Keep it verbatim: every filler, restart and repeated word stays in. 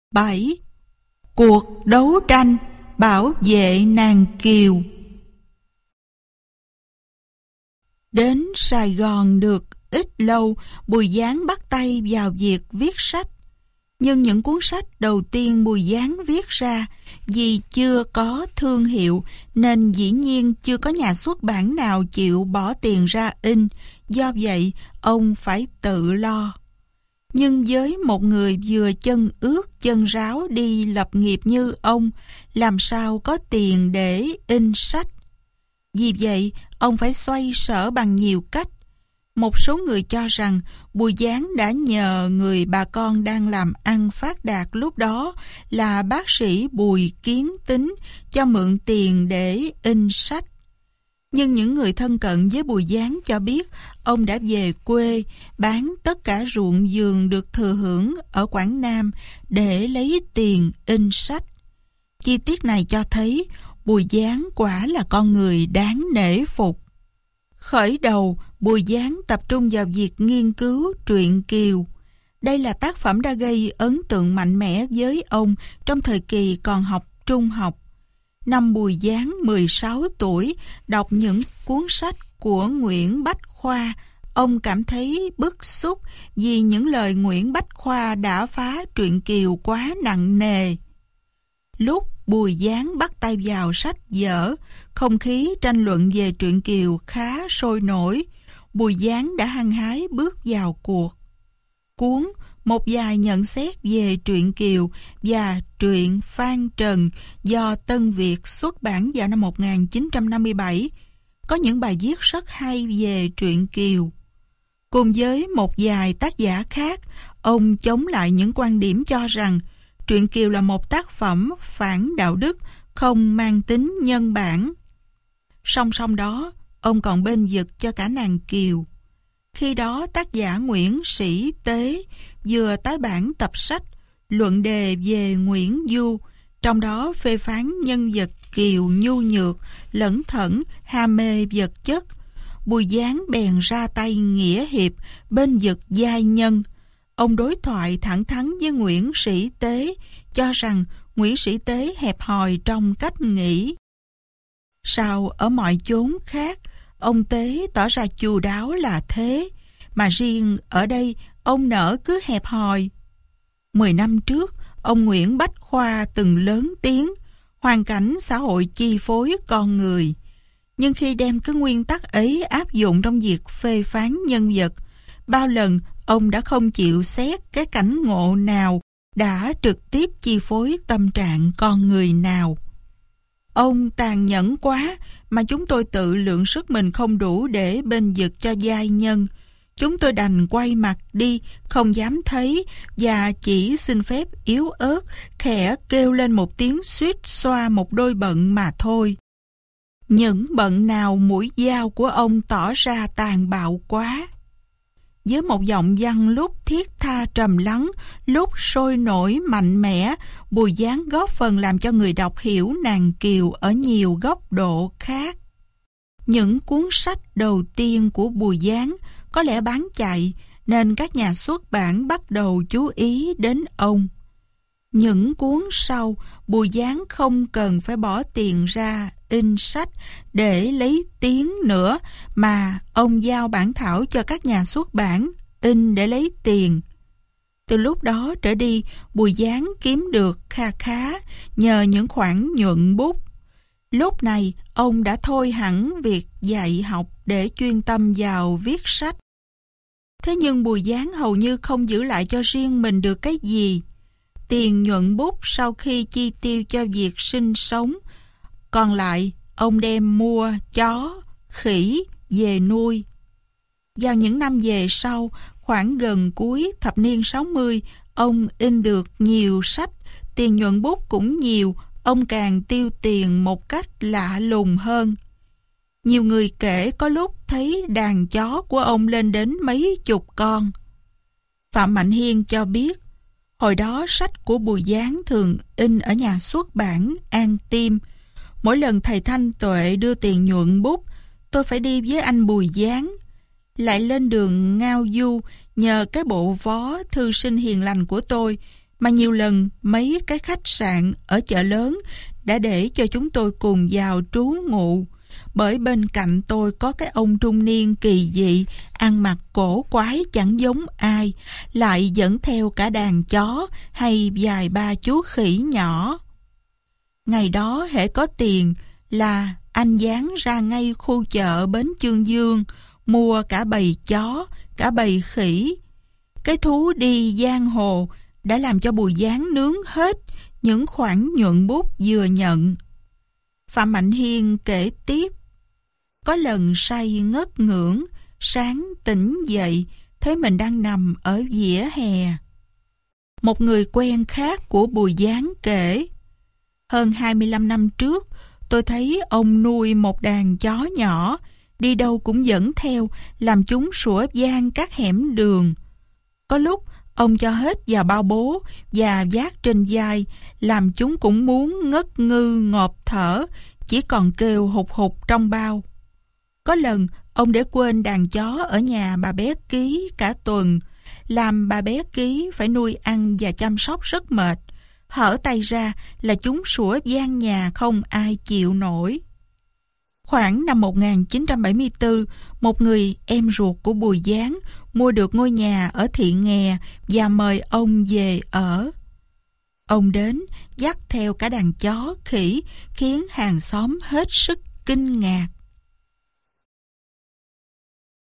bảy. Cuộc đấu tranh bảo vệ nàng Kiều. Đến Sài Gòn được ít lâu, Bùi Giáng bắt tay vào việc viết sách. Nhưng những cuốn sách đầu tiên Bùi Giáng viết ra, vì chưa có thương hiệu nên dĩ nhiên chưa có nhà xuất bản nào chịu bỏ tiền ra in, do vậy ông phải tự lo. Nhưng với một người vừa chân ướt chân ráo đi lập nghiệp như ông, làm sao có tiền để in sách? Vì vậy, ông phải xoay sở bằng nhiều cách. Một số người cho rằng Bùi Giáng đã nhờ người bà con đang làm ăn phát đạt lúc đó là bác sĩ Bùi Kiến Tính cho mượn tiền để in sách. Nhưng những người thân cận với Bùi Giáng cho biết ông đã về quê bán tất cả ruộng vườn được thừa hưởng ở Quảng Nam để lấy tiền in sách. Chi tiết này cho thấy Bùi Giáng quả là con người đáng nể phục. Khởi đầu, Bùi Giáng tập trung vào việc nghiên cứu truyện Kiều. Đây là tác phẩm đã gây ấn tượng mạnh mẽ với ông trong thời kỳ còn học trung học. Năm Bùi Giáng mười sáu tuổi, đọc những cuốn sách của Nguyễn Bách Khoa, ông cảm thấy bức xúc vì những lời Nguyễn Bách Khoa đã phá truyện Kiều quá nặng nề. Lúc Bùi Giáng bắt tay vào sách vở, không khí tranh luận về truyện Kiều khá sôi nổi. Bùi Giáng đã hăng hái bước vào cuộc. Cuốn Một vài nhận xét về truyện Kiều và truyện Phan Trần do Tân Việt xuất bản vào năm một nghìn chín trăm năm mươi bảy có những bài viết rất hay về truyện Kiều. Cùng với một vài tác giả khác, ông chống lại những quan điểm cho rằng truyện Kiều là một tác phẩm phản đạo đức, không mang tính nhân bản. Song song đó, ông còn bênh vực cho cả nàng Kiều. Khi đó, tác giả Nguyễn Sĩ Tế vừa tái bản tập sách Luận đề về Nguyễn Du, trong đó phê phán nhân vật Kiều nhu nhược, lẩn thẩn, ham mê vật chất. Bùi Giáng bèn ra tay nghĩa hiệp, bênh vực giai nhân. Ông đối thoại thẳng thắn với Nguyễn Sĩ Tế, cho rằng Nguyễn Sĩ Tế hẹp hòi trong cách nghĩ. Sao ở mọi chốn khác, ông Tế tỏ ra chu đáo là thế, mà riêng ở đây ông nỡ cứ hẹp hòi. Mười năm trước, ông Nguyễn Bách Khoa từng lớn tiếng, hoàn cảnh xã hội chi phối con người. Nhưng khi đem cái nguyên tắc ấy áp dụng trong việc phê phán nhân vật, bao lần ông đã không chịu xét cái cảnh ngộ nào đã trực tiếp chi phối tâm trạng con người nào. Ông tàn nhẫn quá mà chúng tôi tự lượng sức mình không đủ để bênh vực cho giai nhân. Chúng tôi đành quay mặt đi, không dám thấy và chỉ xin phép yếu ớt, khẽ kêu lên một tiếng suýt xoa một đôi bận mà thôi. Những bận nào mũi dao của ông tỏ ra tàn bạo quá. Với một giọng văn lúc thiết tha trầm lắng, lúc sôi nổi mạnh mẽ, Bùi Giáng góp phần làm cho người đọc hiểu nàng Kiều ở nhiều góc độ khác. Những cuốn sách đầu tiên của Bùi Giáng có lẽ bán chạy, nên các nhà xuất bản bắt đầu chú ý đến ông. Những cuốn sau, Bùi Giáng không cần phải bỏ tiền ra in sách để lấy tiếng nữa, mà ông giao bản thảo cho các nhà xuất bản in để lấy tiền. Từ lúc đó trở đi, Bùi Giáng kiếm được kha khá nhờ những khoản nhuận bút. Lúc này, ông đã thôi hẳn việc dạy học để chuyên tâm vào viết sách. Thế nhưng Bùi Giáng hầu như không giữ lại cho riêng mình được cái gì. Tiền nhuận bút sau khi chi tiêu cho việc sinh sống, còn lại ông đem mua chó, khỉ về nuôi. Vào những năm về sau, khoảng gần cuối thập niên sáu mươi, ông in được nhiều sách, tiền nhuận bút cũng nhiều, ông càng tiêu tiền một cách lạ lùng hơn. Nhiều người kể có lúc thấy đàn chó của ông lên đến mấy chục con. Phạm Mạnh Hiên cho biết, hồi đó sách của Bùi Giáng thường in ở nhà xuất bản An Tim. Mỗi lần thầy Thanh Tuệ đưa tiền nhuận bút, tôi phải đi với anh Bùi Giáng. Lại lên đường ngao du, nhờ cái bộ vó thư sinh hiền lành của tôi mà nhiều lần mấy cái khách sạn ở chợ lớn đã để cho chúng tôi cùng vào trú ngụ, bởi bên cạnh tôi có cái ông trung niên kỳ dị, ăn mặc cổ quái chẳng giống ai, lại dẫn theo cả đàn chó hay vài ba chú khỉ nhỏ. Ngày đó hễ có tiền là anh dán ra ngay khu chợ bến Chương Dương, mua cả bầy chó, cả bầy khỉ. Cái thú đi giang hồ đã làm cho Bùi Giáng nướng hết những khoản nhuận bút vừa nhận. Phạm Mạnh Hiên kể tiếp: có lần say ngất ngưỡng, sáng tỉnh dậy thấy mình đang nằm ở vỉa hè. Một người quen khác của Bùi Giáng kể: hơn hai mươi lăm năm trước, tôi thấy ông nuôi một đàn chó nhỏ, đi đâu cũng dẫn theo, làm chúng sủa vang các hẻm đường. Có lúc ông cho hết vào bao bố và vác trên vai, làm chúng cũng muốn ngất ngư ngộp thở, chỉ còn kêu hụt hụt trong bao. Có lần ông để quên đàn chó ở nhà bà bé Ký cả tuần, làm bà bé Ký phải nuôi ăn và chăm sóc rất mệt. Hở tay ra là chúng sủa vang nhà không ai chịu nổi. Khoảng năm một nghìn chín trăm bảy mươi tư, một người em ruột của Bùi Giáng mua được ngôi nhà ở Thị Nghè và mời ông về ở. Ông đến dắt theo cả đàn chó khỉ, khiến hàng xóm hết sức kinh ngạc.